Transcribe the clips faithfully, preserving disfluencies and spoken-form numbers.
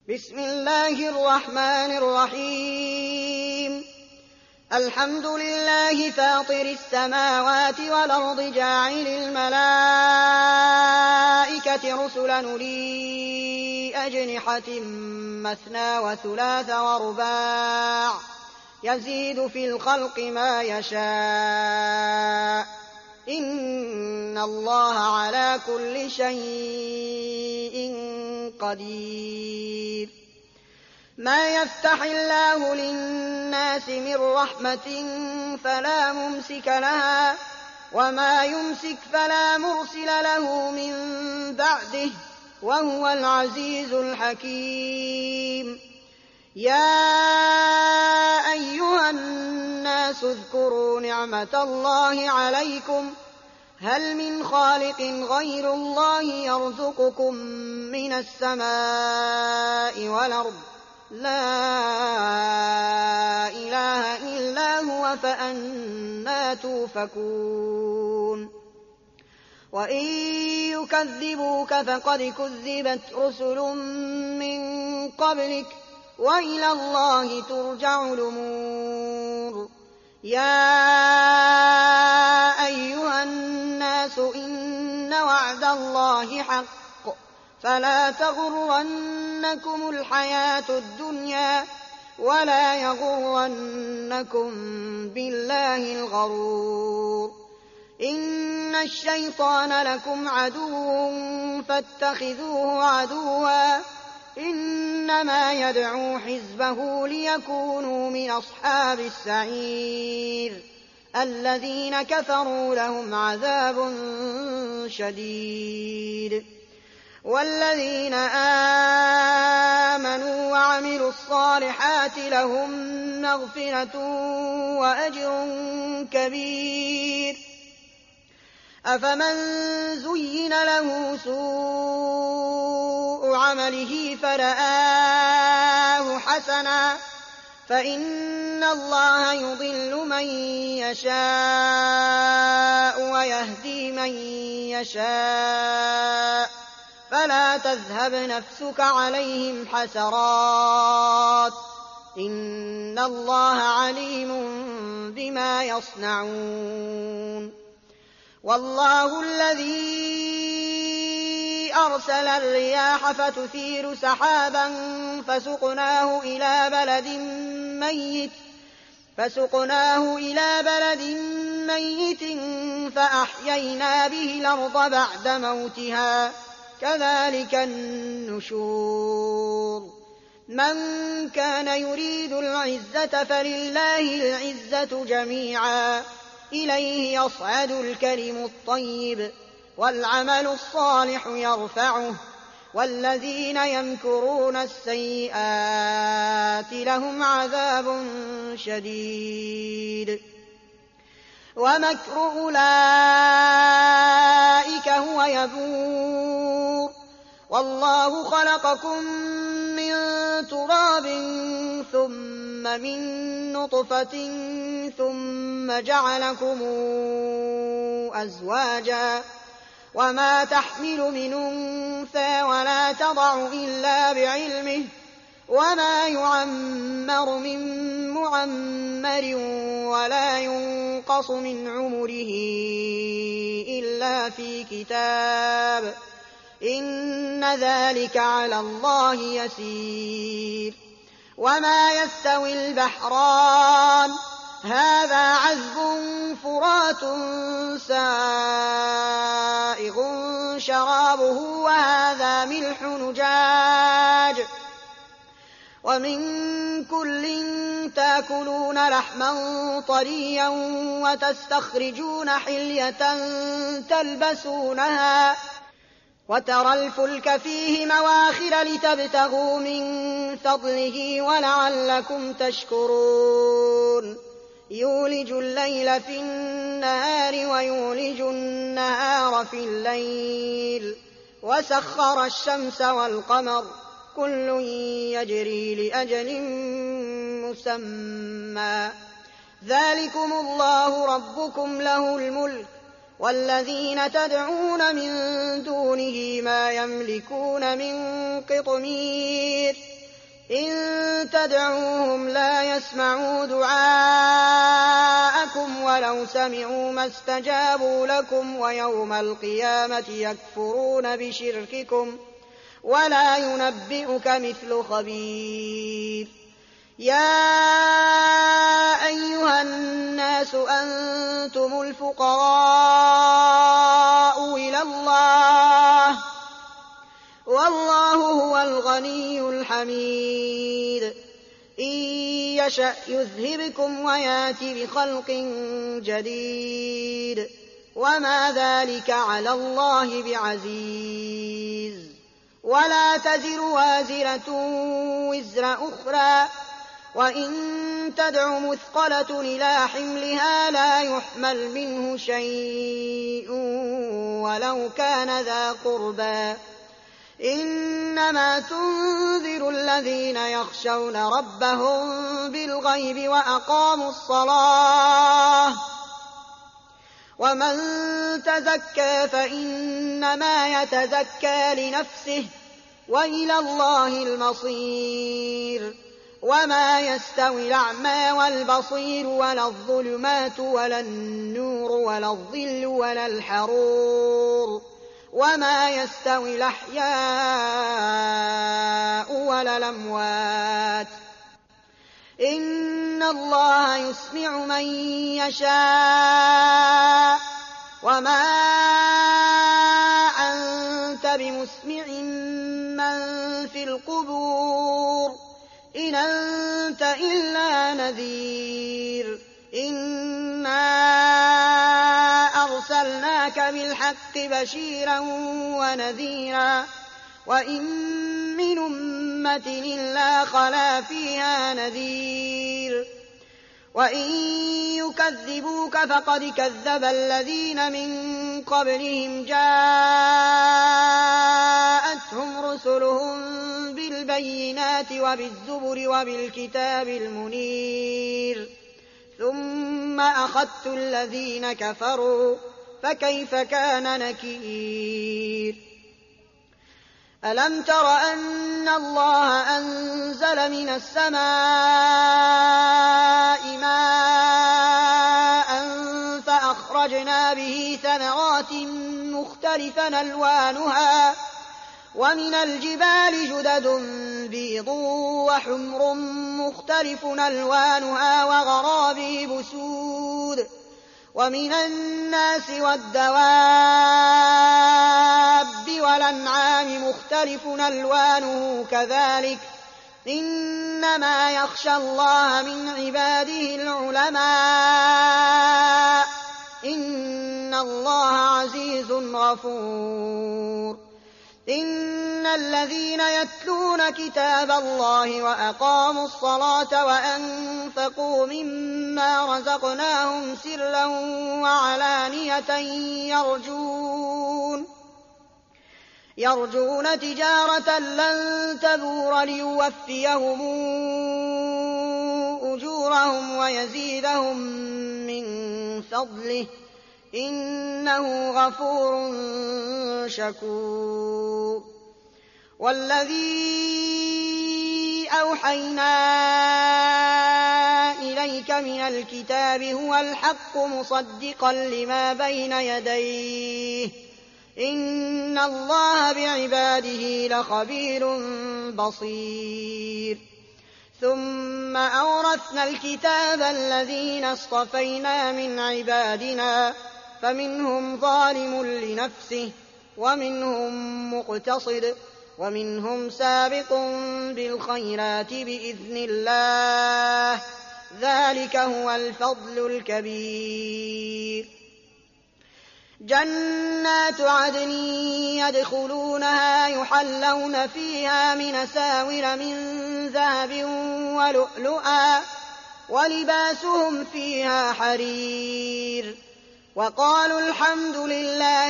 بسم الله الرحمن الرحيم الحمد لله فاطر السماوات والأرض جاعل الملائكة رسلا أولي أجنحة مثنى وثلاث ورباع يزيد في الخلق ما يشاء إن الله على كل شيء قدير. ما يفتح الله للناس من رحمة فلا ممسك لها وما يمسك فلا مرسل له من بعده وهو العزيز الحكيم. يا أيها الناس اذكروا نعمة الله عليكم هل من خالق غير الله يرزقكم من السماء والأرض لا إله إلا هو فأنى توفكون. وإن يكذبوك فقد كذبت رسل من قبلك وإلى الله ترجع الأمور. يا أيها الناس إن وعد الله حق فلا تغرنكم الحياة الدنيا ولا يغرنكم بالله الغرور. إن الشيطان لكم عدو فاتخذوه عدوا إنما يدعو حزبه ليكونوا من أصحاب السعير الذين كفروا لهم عذاب شديد. والذين آمنوا وعملوا الصالحات لهم مغفرة وأجر كبير. أفمن زين له سوء عمله فرآه حسنا فإن الله يضل من يشاء ويهدي من يشاء فلا تذهب نفسك عليهم حسرات إن الله عليم بما يصنعون. والله الذي أرسل الرياح فتثير سحابا فسقناه إلى بلد ميت فسقناه إلى بلد ميت فأحيينا به الأرض بعد موتها كذلك النشور. من كان يريد العزة فلله العزة جميعا إليه يصعد الكلم الطيب والعمل الصالح يرفعه والذين يمكرون السيئات لهم عذاب شديد. ومكر أولئك هو يبور. والله خلقكم من تراب ثم من نطفة ثم جعلكم أزواجا وما تحمل من أنثى ولا تضع إلا بعلمه وما يعمر من معمر ولا ينقص من عمره إلا في كتاب إن ذلك على الله يسير. وما يستوي البحران هذا عذب فرات سائغ شرابه وهذا ملح نجاج ومن كل تاكلون لحما طريا وتستخرجون حلية تلبسونها وترى الفلك فيه مواخر لتبتغوا من فضله ولعلكم تشكرون. يولج الليل في النهار ويولج النهار في الليل وسخر الشمس والقمر كل يجري لأجل مسمى ذلكم الله ربكم له الملك والذين تدعون من دونه ما يملكون من قطمير تدعوهم لا يسمعوا دعاءكم ولو سمعوا ما استجابوا لكم ويوم القيامة يكفرون بشرككم ولا ينبئك مثل خبير. يا أيها الناس أنتم الفقراء إلى الله والله هو الغني الحميد. إن يشأ يذهبكم ويات بخلق جديد وما ذلك على الله بعزيز. ولا تزر وازرة وزر أخرى وإن تدع مثقلة إلى حملها لا يحمل منه شيء ولو كان ذا قربى. إنما تنذر الذين يخشون ربهم بالغيب وأقاموا الصلاة ومن تزكى فإنما يتزكى لنفسه وإلى الله المصير. وما يستوي الأعمى والبصير ولا الظلمات ولا النور ولا الظل ولا الحرور وما يستوي الأحياء ولا الأموات. إن الله يسمع من يشاء وما أنت بمسمع من في القبور إن أنت إلا نذير. إنا أرسلناك بالحق بشيرا ونذيرا وإن من أمة إلا خلا فيها نذير. وإن يكذبوك فقد كذب الذين من قبلهم جاءتهم رسلهم بالبينات وبالزبر وبالكتاب المنير ثم أخذت الذين كفروا فكيف كان نكير. ألم تر أن الله أنزل من السماء ماء فأخرجنا به ثمرات مختلفا ألوانها ومن الجبال جدد بيض وحمر مختلف ألوانها وغرابيب سود ومن الناس والدواب والأنعام مختلف ألوانه كذلك إنما يخشى الله من عباده العلماء إن الله عزيز غفور. إن الذين يتلون كتاب الله وأقاموا الصلاة وأنفقوا مما رزقناهم سرا وعلانية يرجون يرجون تجارة لن تبور ليوفيهم أجورهم ويزيدهم من فضله إنه غفور شكور. والذي أوحينا إليك من الكتاب هو الحق مصدقا لما بين يديه إن الله بعباده لخبير بصير. ثم أورثنا الكتاب الذين اصطفينا من عبادنا فمنهم ظالم لنفسه ومنهم مقتصد ومنهم سابق بالخيرات بإذن الله ذلك هو الفضل الكبير. جنات عدن يدخلونها يحلون فيها من أساور من ذهب ولؤلؤا ولباسهم فيها حرير وقالوا الحمد لله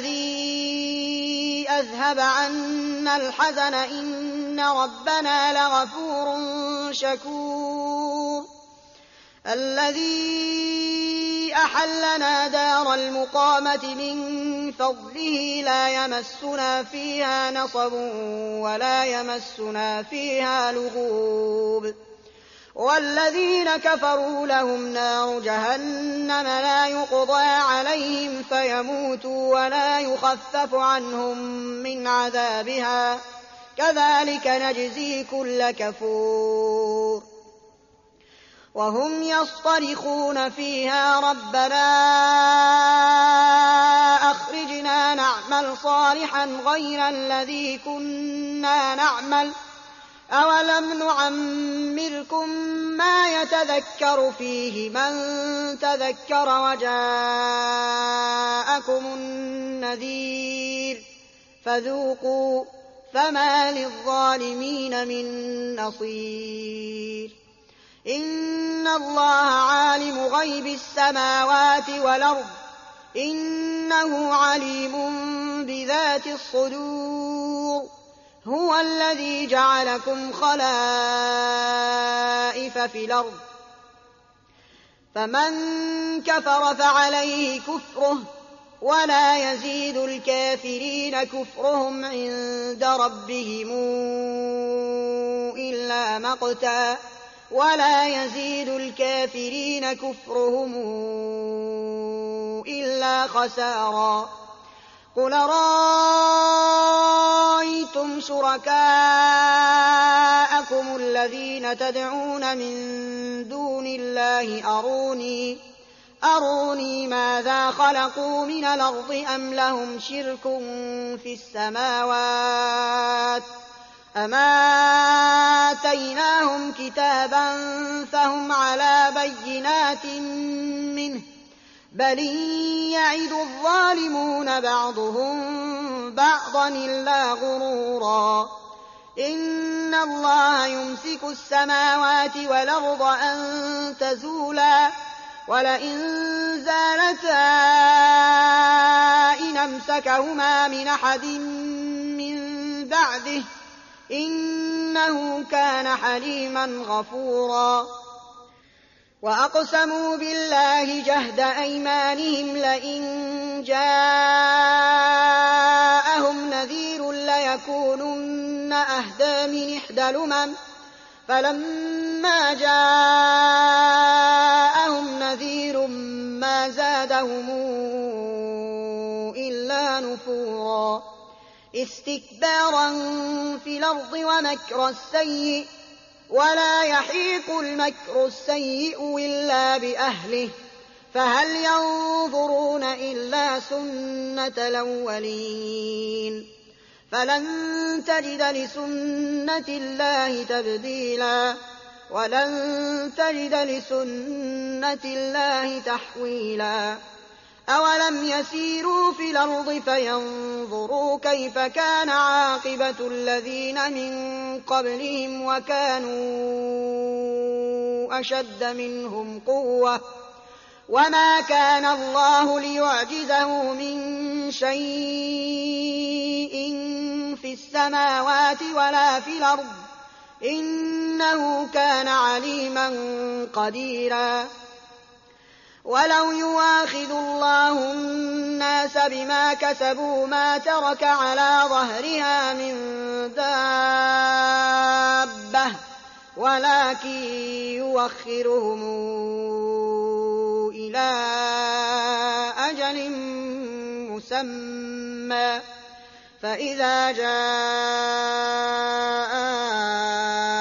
الذي أذهب عنا الحزن إن ربنا لغفور شكور. الذي أحلنا دار المقامة من فضله لا يمسنا فيها نصب ولا يمسنا فيها لغوب والذين كفروا لهم نار جهنم لا يقضى عليهم فيموتوا ولا يخفف عنهم من عذابها كذلك نجزي كل كفور وهم يصطرخون فيها ربنا أخرجنا نعمل صالحا غير الذي كنا نعمل أولم نعمركم ما يتذكر فيه من تذكر وجاءكم النذير فذوقوا فما للظالمين من نصير إن الله عالم غيب السماوات والأرض إنه عليم بذات الصدور هو الذي جعلكم خلائف في الأرض فمن كفر فعليه كفره ولا يزيد الكافرين كفرهم عند ربهم إلا مقتا ولا يزيد الكافرين كفرهم إلا خسارا قل رأيتم شركاءكم الذين تدعون من دون الله أروني أروني ماذا خلقوا من الأرض أم لهم شرك في السماوات أم آتيناهم كتابا فهم على بينات منه بل يعد الظالمون بعضهم بعضا إلا غرورا إن الله يمسك السماوات والأرض أن تزولا ولئن زالتا إن أمسكهما من أحد من بعده إنه كان حليما غفورا وأقسموا بالله جهد أيمانهم لئن جاءهم نذير ليكونن أهدى من إحدى الأمم فلما جاءهم نذير ما زادهم إلا نفورا استكبارا في الأرض ومكر السيء ولا يحيق المكر السيء إلا بأهله فهل ينظرون إلا سنة الأولين فلن تجد لسنة الله تبديلا ولن تجد لسنة الله تحويلا أولم يسيروا في الأرض فينظروا كيف كان عاقبة الذين من قبلهم وكانوا أشد منهم قوة وما كان الله ليعجزه من شيء في السماوات ولا في الأرض إنه كان عليما قديرا ولو يواخذ الله الناس بما كسبوا ما ترك على ظهرها من دابة ولكن يوخرهم إلى أجل مسمى فإذا جاء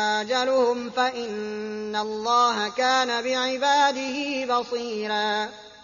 أجلهم فإن الله كان بعباده بصيرا